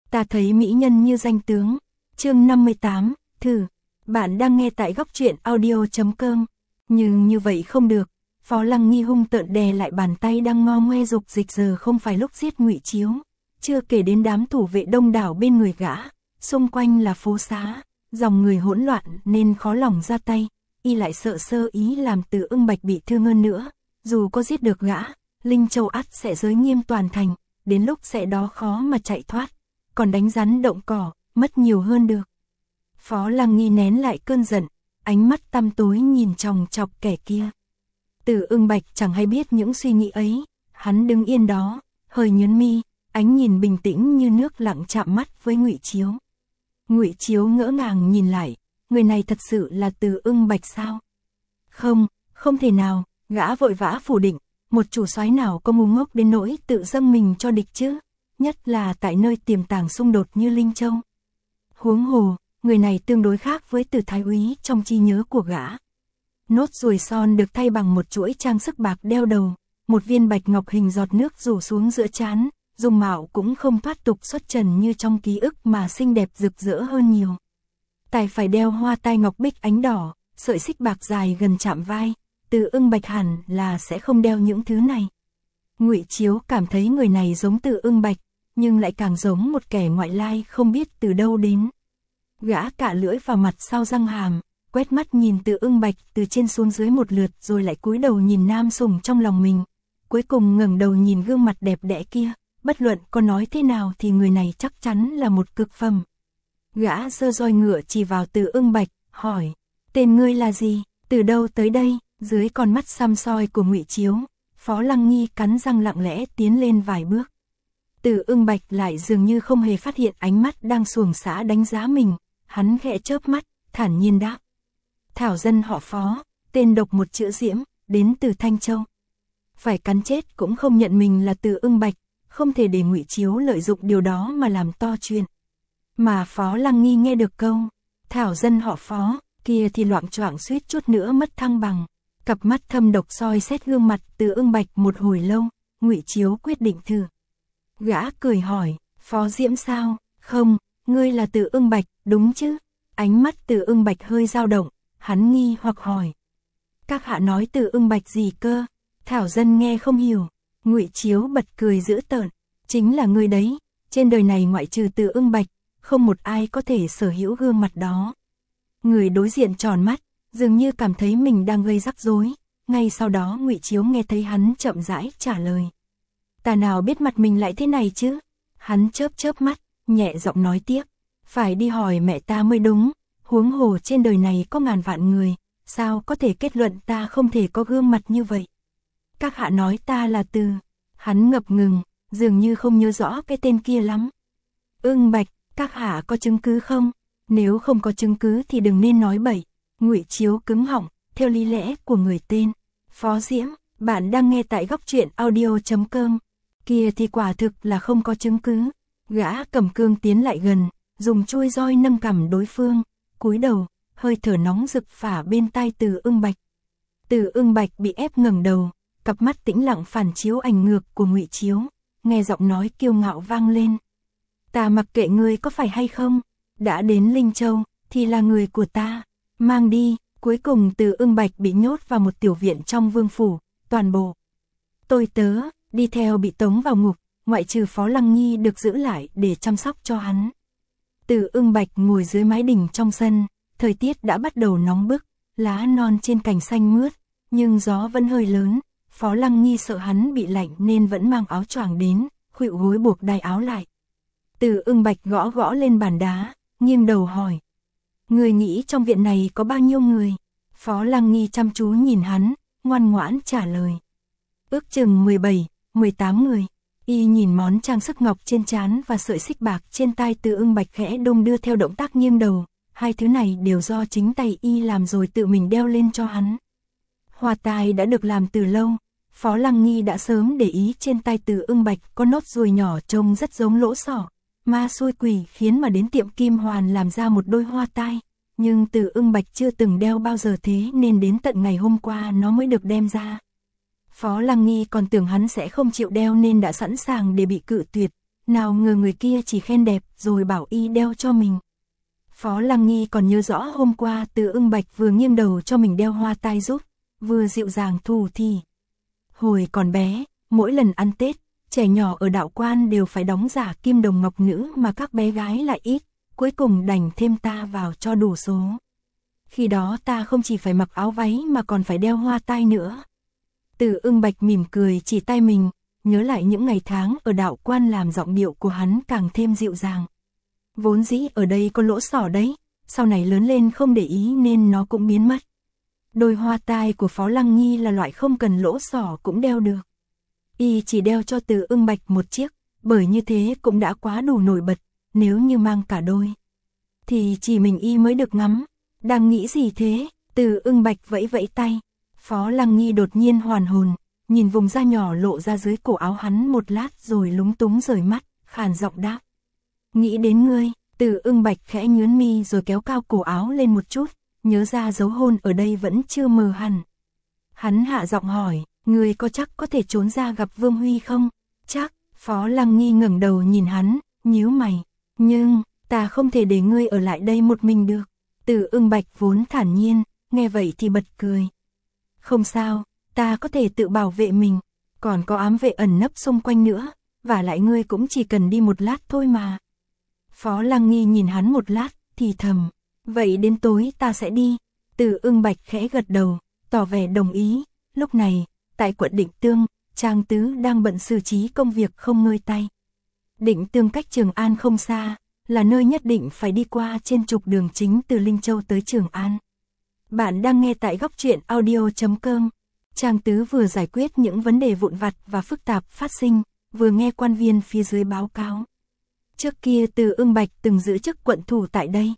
Ta thấy mỹ nhân như danh tướng. Chương 58, thử. Bạn đang nghe tại góc truyện audio.com. Nhưng như vậy không được. Phó Lăng Nghi hung tợn đè lại bàn tay đang ngo ngoe dục dịch, giờ không phải lúc giết Ngụy Chiếu. Chưa kể đến đám thủ vệ đông đảo bên người gã, xung quanh là phố xá, dòng người hỗn loạn nên khó lòng ra tay. Y lại sợ sơ ý làm Từ Ưng Bạch bị thương hơn nữa. Dù có giết được gã, Linh Châu ắt sẽ giới nghiêm toàn thành, đến lúc sẽ đó khó mà chạy thoát. Còn đánh rắn động cỏ, mất nhiều hơn được. Phó Lăng Nghi nén lại cơn giận, ánh mắt tăm tối nhìn chòng chọc kẻ kia. Từ Ưng Bạch chẳng hay biết những suy nghĩ ấy, hắn đứng yên đó, hơi nhướng mi, ánh nhìn bình tĩnh như nước lặng chạm mắt với Ngụy Chiếu. Ngụy Chiếu ngỡ ngàng nhìn lại, người này thật sự là Từ Ưng Bạch sao? Không, không thể nào, gã vội vã phủ định, một chủ soái nào có ngu ngốc đến nỗi tự dâng mình cho địch chứ, nhất là tại nơi tiềm tàng xung đột như Linh Châu. Huống hồ, người này tương đối khác với Từ Thái úy trong trí nhớ của gã. Nốt ruồi son được thay bằng một chuỗi trang sức bạc đeo đầu, một viên bạch ngọc hình giọt nước rủ xuống giữa trán, dung mạo cũng không thoát tục xuất trần như trong ký ức mà xinh đẹp rực rỡ hơn nhiều. Tai phải đeo hoa tai ngọc bích ánh đỏ, sợi xích bạc dài gần chạm vai, Từ Ưng Bạch hẳn là sẽ không đeo những thứ này. Ngụy Chiếu cảm thấy người này giống Từ Ưng Bạch, nhưng lại càng giống một kẻ ngoại lai không biết từ đâu đến. Gã cạ lưỡi vào mặt sau răng hàm, quét mắt nhìn Từ Ưng Bạch từ trên xuống dưới một lượt, rồi lại cúi đầu nhìn nam sủng trong lòng mình. Cuối cùng ngẩng đầu nhìn gương mặt đẹp đẽ kia, bất luận có nói thế nào thì người này chắc chắn là một cực phẩm. Gã giơ roi ngựa chỉ vào Từ Ưng Bạch, hỏi: "Tên ngươi là gì, từ đâu tới đây?" Dưới con mắt săm soi của Ngụy Chiếu, Phó Lăng Nghi cắn răng lặng lẽ tiến lên vài bước. Từ Ưng Bạch lại dường như không hề phát hiện ánh mắt đang xuồng xã đánh giá mình, hắn khẽ chớp mắt, thản nhiên đáp: "Thảo dân họ Phó, tên độc một chữ Diễm, đến từ Thanh Châu." Phải cắn chết cũng không nhận mình là Từ Ưng Bạch, không thể để Ngụy Chiếu lợi dụng điều đó mà làm to chuyện. Mà Phó Lăng Nghi nghe được câu "Thảo dân họ Phó" kia thì loạng choạng suýt chút nữa mất thăng bằng. Cặp mắt thâm độc soi xét gương mặt Từ Ưng Bạch một hồi lâu, Ngụy Chiếu quyết định thử. Gã cười hỏi: "Phó Diễm sao? Không, ngươi là Từ Ưng Bạch, đúng chứ?" Ánh mắt Từ Ưng Bạch hơi dao động, hắn nghi hoặc hỏi: "Các hạ nói Từ Ưng Bạch gì cơ?" Thảo dân nghe không hiểu. Ngụy Chiếu bật cười dữ tợn: "Chính là ngươi đấy, trên đời này ngoại trừ Từ Ưng Bạch, không một ai có thể sở hữu gương mặt đó." Người đối diện tròn mắt, dường như cảm thấy mình đang gây rắc rối. Ngay sau đó Ngụy Chiếu nghe thấy hắn chậm rãi trả lời: "Ta nào biết mặt mình lại thế này chứ?" Hắn chớp chớp mắt, nhẹ giọng nói tiếp: "Phải đi hỏi mẹ ta mới đúng, huống hồ trên đời này có ngàn vạn người, sao có thể kết luận ta không thể có gương mặt như vậy? Các hạ nói ta là Từ..." Hắn ngập ngừng, dường như không nhớ rõ cái tên kia lắm. "Ưng Bạch, các hạ có chứng cứ không? Nếu không có chứng cứ thì đừng nên nói bậy." Ngụy Chiếu cứng họng, theo lý lẽ của người tên Phó Diễm. Bạn đang nghe tại góc truyện audio.com. Kia thì quả thực là không có chứng cứ. Gã cầm cương tiến lại gần, dùng chuôi roi nâng cằm đối phương, cúi đầu, hơi thở nóng rực phả bên tai Từ Ưng Bạch. Từ Ưng Bạch bị ép ngẩng đầu, cặp mắt tĩnh lặng phản chiếu ảnh ngược của Ngụy Chiếu, nghe giọng nói kiêu ngạo vang lên: "Ta mặc kệ ngươi có phải hay không, đã đến Linh Châu thì là người của ta, mang đi." Cuối cùng Từ Ưng Bạch bị nhốt vào một tiểu viện trong vương phủ, toàn bộ tôi tớ đi theo bị tống vào ngục, ngoại trừ Phó Lăng Nghi được giữ lại để chăm sóc cho hắn. Từ Ưng Bạch ngồi dưới mái đình trong sân, thời tiết đã bắt đầu nóng bức, lá non trên cành xanh mướt, nhưng gió vẫn hơi lớn. Phó Lăng Nghi sợ hắn bị lạnh nên vẫn mang áo choàng đến, khuỵu gối buộc đai áo lại. Từ Ưng Bạch gõ gõ lên bàn đá, nghiêng đầu hỏi: "Người nghĩ trong viện này có bao nhiêu người?" Phó Lăng Nghi chăm chú nhìn hắn, ngoan ngoãn trả lời: "Ước chừng 17, 18 người." Y nhìn món trang sức ngọc trên trán và sợi xích bạc trên tai Từ Ưng Bạch khẽ đung đưa theo động tác nghiêng đầu, hai thứ này đều do chính tay Y làm rồi tự mình đeo lên cho hắn. Hoa tai đã được làm từ lâu, Phó Lăng Nghi đã sớm để ý trên tay Từ Ưng Bạch có nốt ruồi nhỏ trông rất giống lỗ sỏ. Ma xui quỷ khiến mà đến tiệm kim hoàn làm ra một đôi hoa tai, nhưng Từ Ưng Bạch chưa từng đeo bao giờ, thế nên đến tận ngày hôm qua nó mới được đem ra. Phó Lăng Nghi còn tưởng hắn sẽ không chịu đeo nên đã sẵn sàng để bị cự tuyệt, nào ngờ người kia chỉ khen đẹp rồi bảo y đeo cho mình. Phó Lăng Nghi còn nhớ rõ hôm qua Từ Ưng Bạch vừa nghiêng đầu cho mình đeo hoa tai giúp, vừa dịu dàng thủ thì. Hồi còn bé, mỗi lần ăn Tết, trẻ nhỏ ở đạo quan đều phải đóng giả kim đồng ngọc nữ mà các bé gái lại ít, cuối cùng đành thêm ta vào cho đủ số. Khi đó ta không chỉ phải mặc áo váy mà còn phải đeo hoa tai nữa. Từ Ưng Bạch mỉm cười chỉ tay mình, nhớ lại những ngày tháng ở đạo quan làm giọng điệu của hắn càng thêm dịu dàng. Vốn dĩ ở đây có lỗ sỏ đấy, sau này lớn lên không để ý nên nó cũng biến mất. Đôi hoa tai của Phó Lăng Nghi là loại không cần lỗ sỏ cũng đeo được. Y chỉ đeo cho Từ Ưng Bạch một chiếc, bởi như thế cũng đã quá đủ nổi bật, nếu như mang cả đôi thì chỉ mình y mới được ngắm. Đang nghĩ gì thế? Từ Ưng Bạch vẫy vẫy tay. Phó Lăng Nghi đột nhiên hoàn hồn, nhìn vùng da nhỏ lộ ra dưới cổ áo hắn một lát rồi lúng túng rời mắt, khàn giọng đáp. Nghĩ đến ngươi. Từ Ưng Bạch khẽ nhướng mi rồi kéo cao cổ áo lên một chút, nhớ ra dấu hôn ở đây vẫn chưa mờ hẳn. Hắn hạ giọng hỏi, ngươi có chắc có thể trốn ra gặp Vương Huy không? Chắc. Phó Lăng Nghi ngẩng đầu nhìn hắn, nhíu mày. Nhưng, ta không thể để ngươi ở lại đây một mình được. Từ Ưng Bạch vốn thản nhiên, nghe vậy thì bật cười. Không sao, ta có thể tự bảo vệ mình, còn có ám vệ ẩn nấp xung quanh nữa, và lại ngươi cũng chỉ cần đi một lát thôi mà. Phó Lăng Nghi nhìn hắn một lát, thì thầm, vậy đến tối ta sẽ đi. Từ Ưng Bạch khẽ gật đầu, tỏ vẻ đồng ý. Lúc này, tại quận Định Tương, Trang Tứ đang bận xử trí công việc không ngơi tay. Định Tương cách Trường An không xa, là nơi nhất định phải đi qua trên trục đường chính từ Linh Châu tới Trường An. Bạn đang nghe tại góc truyện audio.com. Trang Tứ vừa giải quyết những vấn đề vụn vặt và phức tạp phát sinh, vừa nghe quan viên phía dưới báo cáo. Trước kia Từ Ưng Bạch từng giữ chức quận thủ tại đây.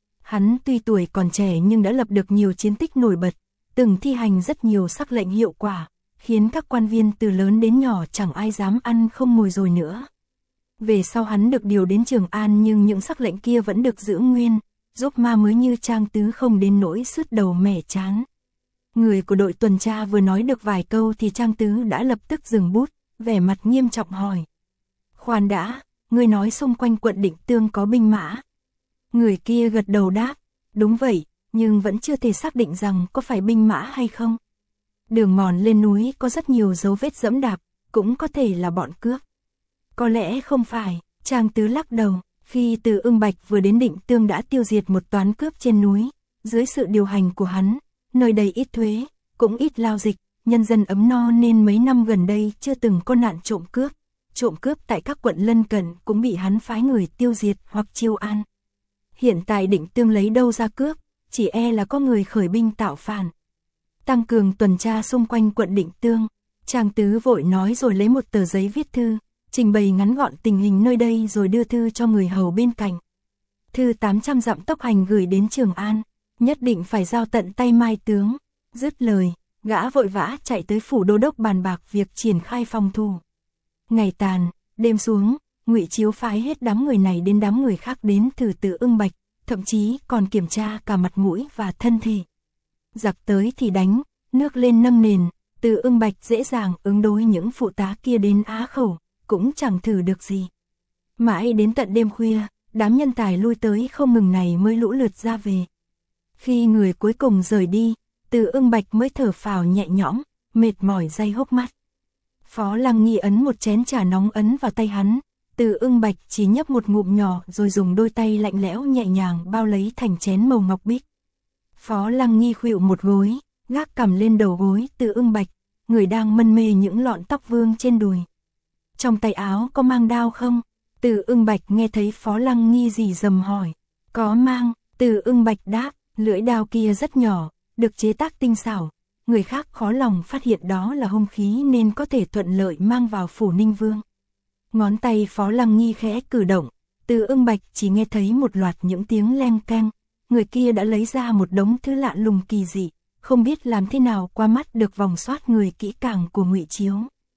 Hắn tuy tuổi còn trẻ nhưng đã lập được nhiều chiến tích nổi bật, từng thi hành rất nhiều sắc lệnh hiệu quả, khiến các quan viên từ lớn đến nhỏ chẳng ai dám ăn không ngồi rồi nữa. Về sau hắn được điều đến Trường An nhưng những sắc lệnh kia vẫn được giữ nguyên, giúp ma mới như Trang Tứ không đến nỗi sứt đầu mẻ chán. Người của đội tuần tra vừa nói được vài câu thì Trang Tứ đã lập tức dừng bút, vẻ mặt nghiêm trọng hỏi. Khoan đã, ngươi nói xung quanh quận Định Tương có binh mã. Người kia gật đầu đáp, đúng vậy, nhưng vẫn chưa thể xác định rằng có phải binh mã hay không. Đường mòn lên núi có rất nhiều dấu vết dẫm đạp, cũng có thể là bọn cướp. Có lẽ không phải, Trang Tứ lắc đầu, khi Từ Ưng Bạch vừa đến Định Tương đã tiêu diệt một toán cướp trên núi, dưới sự điều hành của hắn, nơi đây ít thuế, cũng ít lao dịch, nhân dân ấm no nên mấy năm gần đây chưa từng có nạn trộm cướp. Trộm cướp tại các quận lân cận cũng bị hắn phái người tiêu diệt hoặc chiêu an. Hiện tại Định Tương lấy đâu ra cướp, chỉ e là có người khởi binh tạo phản. Tăng cường tuần tra xung quanh quận Định Tương, Trang Tứ vội nói rồi lấy một tờ giấy viết thư, trình bày ngắn gọn tình hình nơi đây rồi đưa thư cho người hầu bên cạnh. Thư 800 dặm tốc hành gửi đến Trường An, nhất định phải giao tận tay Mai tướng. Dứt lời, gã vội vã chạy tới phủ đô đốc bàn bạc việc triển khai phòng thủ. Ngày tàn, đêm xuống, Ngụy Chiếu phái hết đám người này đến đám người khác đến thử Từ Ưng Bạch, thậm chí còn kiểm tra cả mặt mũi và thân thể. Giặc tới thì đánh, nước lên nâng nền, Từ Ưng Bạch dễ dàng ứng đối những phụ tá kia đến á khẩu, cũng chẳng thử được gì. Mãi đến tận đêm khuya, đám nhân tài lui tới không ngừng này mới lũ lượt ra về. Khi người cuối cùng rời đi, Từ Ưng Bạch mới thở phào nhẹ nhõm, mệt mỏi day hốc mắt. Phó Lăng Nghi ấn một chén trà nóng ấn vào tay hắn, Từ Ưng Bạch chỉ nhấp một ngụm nhỏ rồi dùng đôi tay lạnh lẽo nhẹ nhàng bao lấy thành chén màu ngọc bích. Phó Lăng Nghi khuỵu một gối, gác cằm lên đầu gối Từ Ưng Bạch, người đang mân mê những lọn tóc vương trên đùi. Trong tay áo có mang đao không? Từ Ưng Bạch nghe thấy Phó Lăng Nghi rì rầm hỏi. Có mang, Từ Ưng Bạch đáp, lưỡi đao kia rất nhỏ, được chế tác tinh xảo. Người khác khó lòng phát hiện đó là hung khí nên có thể thuận lợi mang vào phủ Ninh Vương. Ngón tay Phó Lăng Nghi khẽ cử động, Từ Ưng Bạch chỉ nghe thấy một loạt những tiếng leng keng. Người kia đã lấy ra một đống thứ lạ lùng kỳ dị, không biết làm thế nào qua mắt được vòng soát người kỹ càng của Ngụy Chiếu.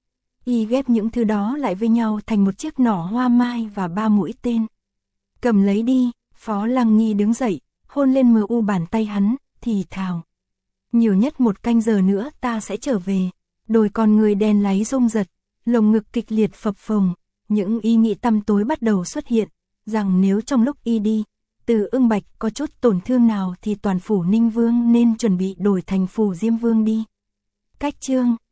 Y ghép những thứ đó lại với nhau thành một chiếc nỏ hoa mai và 3 mũi tên. Cầm lấy đi, Phó Lăng Nghi đứng dậy, hôn lên mờ u bàn tay hắn, thì thào. Nhiều nhất 1 canh giờ nữa ta sẽ trở về. Đôi con người đen láy rung giật, lồng ngực kịch liệt phập phồng, Những ý nghĩ tăm tối bắt đầu xuất hiện, rằng nếu trong lúc y đi, Từ Ưng Bạch có chút tổn thương nào thì toàn phủ Ninh Vương nên chuẩn bị đổi thành phủ Diêm Vương đi. Cách chương